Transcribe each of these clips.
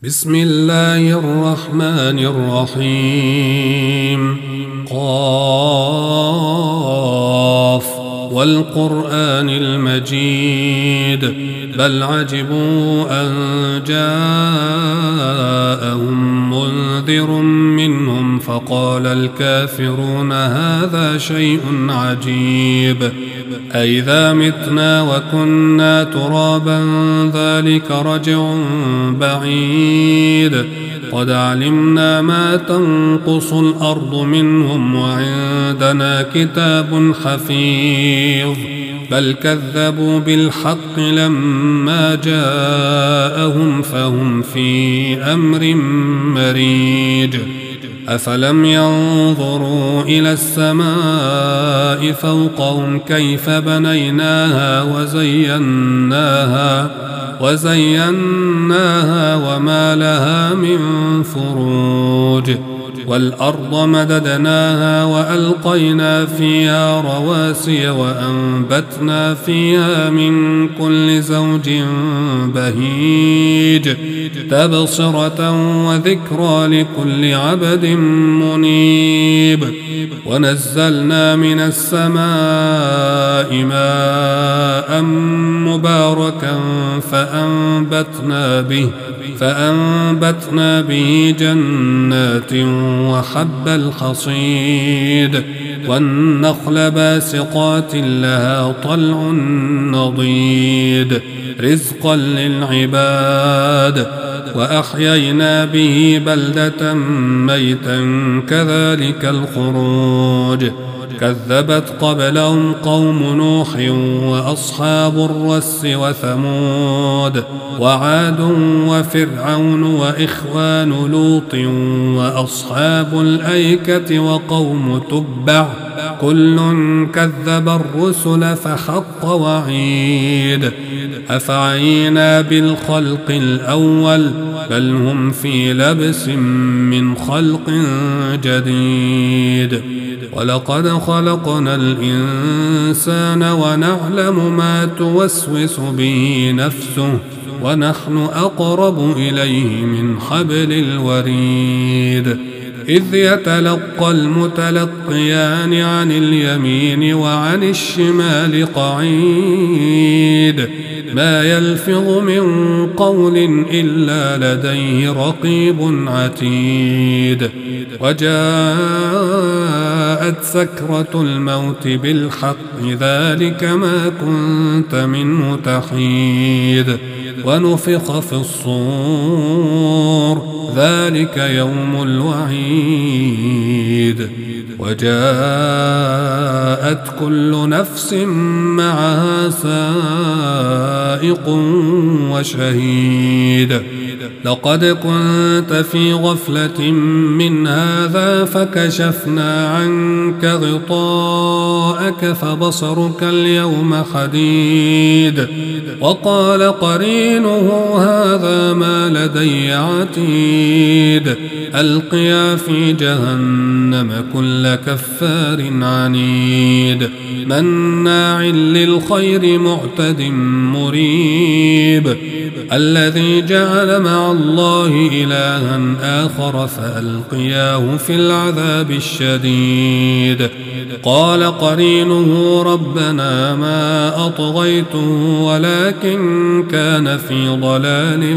بسم الله الرحمن الرحيم. قاف والقرآن المجيد بل عجبوا أن جاءهم منذر منهم فقال الكافرون هذا شيء عجيب أئذا متنا وكنا ترابا ذلك رجع بعيد قد علمنا ما تنقص الأرض منهم وعندنا كتاب حفيظ بل كذبوا بالحق لما جاءهم فهم في أمر مريج أفلم ينظروا إلى السماء فوقهم كيف بنيناها وزيناها وما لها من فروج والأرض مددناها وألقينا فيها رواسي وأنبتنا فيها من كل زوج بهيج تبصرة وذكرى لكل عبد منيب ونزلنا من السماء ماء مباركا فأنبتنا به جنات وحب الحصيد والنخل باسقات لها طلع نضيد رزقا للعباد وأحيينا به بلدة ميتا كذلك الخروج كذبت قبلهم قوم نوح وأصحاب الرس وثمود وعاد وفرعون وإخوان لوط وأصحاب الأيكة وقوم تبع كل كذب الرسل فحق وعيد أفعينا بالخلق الأول بل هم في لبس من خلق جديد ولقد خلقنا الإنسان ونعلم ما توسوس به نفسه ونحن أقرب إليه من حبل الوريد إذ يتلقى المتلقيان عن اليمين وعن الشمال قعيد ما يلفظ من قول إلا لديه رقيب عتيد وجاءت سكرة الموت بالحق ذلك ما كنت منه تحيد ونفخ في الصور ذلك يوم الوعيد وجاءت كل نفس معها سائق وشهيد لقد كنت في غفلة من هذا فكشفنا عنك غطاءك فبصرك اليوم حديد وقال قرينه هذا ما لدي عتيد ألقيا في جهنم كل كفار عنيد مناع للخير معتد مريب الذي جعل مع الله إلها آخر فألقياه في العذاب الشديد قال قرينه ربنا ما أطغيته ولكن كان في ضلال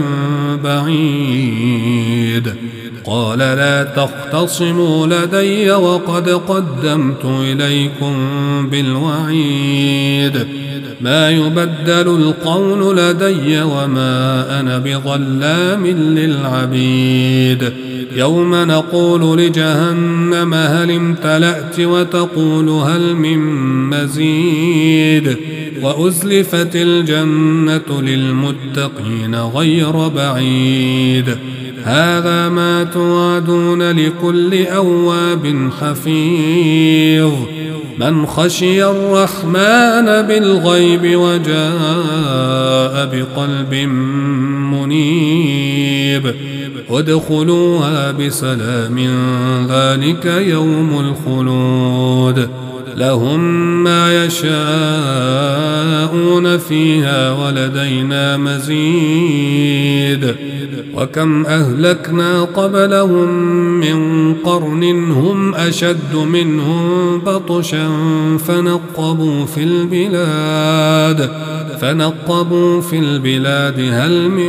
بعيد قال لا تختصموا لدي وقد قدمت إليكم بالوعيد ما يبدل القول لدي وما أنا بظلام للعبيد يوم نقول لجهنم هل امتلأت وتقول هل من مزيد وأزلفت الجنة للمتقين غير بعيد هذا ما توعدون لكل أواب حفيظ من خشي الرحمن بالغيب وجاء بقلب منيب ادخلوها بسلام ذلك يوم الخلود لهم ما يشاءون فيها ولدينا مزيد وكم أهلكنا قبلهم من قرن هم أشد منهم بطشا فنقبوا في البلاد هل من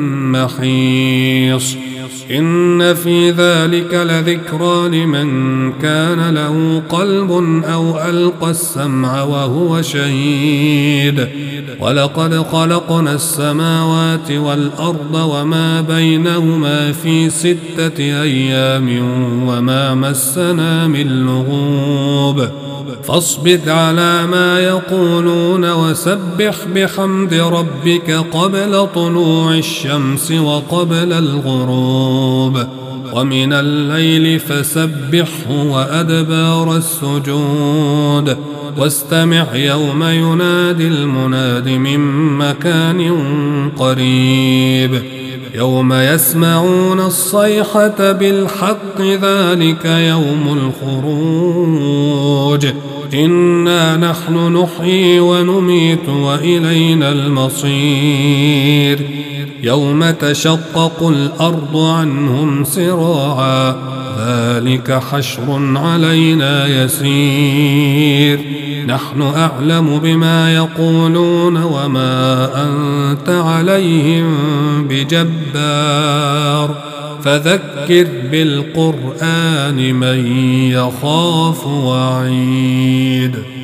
محيص إن في ذلك لذكرى لمن كان له قلب أو ألقى السمع وهو شهيد ولقد خلقنا السماوات والأرض وما بينهما في 6 أيام وما مسنا من لغوب فاصبر على ما يقولون وسبح بحمد ربك قبل طلوع الشمس وقبل الغروب ومن الليل فسبحه وأدبار السجود واستمع يوم ينادي المناد من مكان قريب يوم يسمعون الصيحة بالحق ذلك يوم الخروج إنا نحن نحيي ونميت وإلينا المصير يوم تشقق الأرض عنهم سراعا ذلك حشر علينا يسير نحن أعلم بما يقولون وما أنت عليهم بجبار فذكر بالقرآن من يخاف وعيد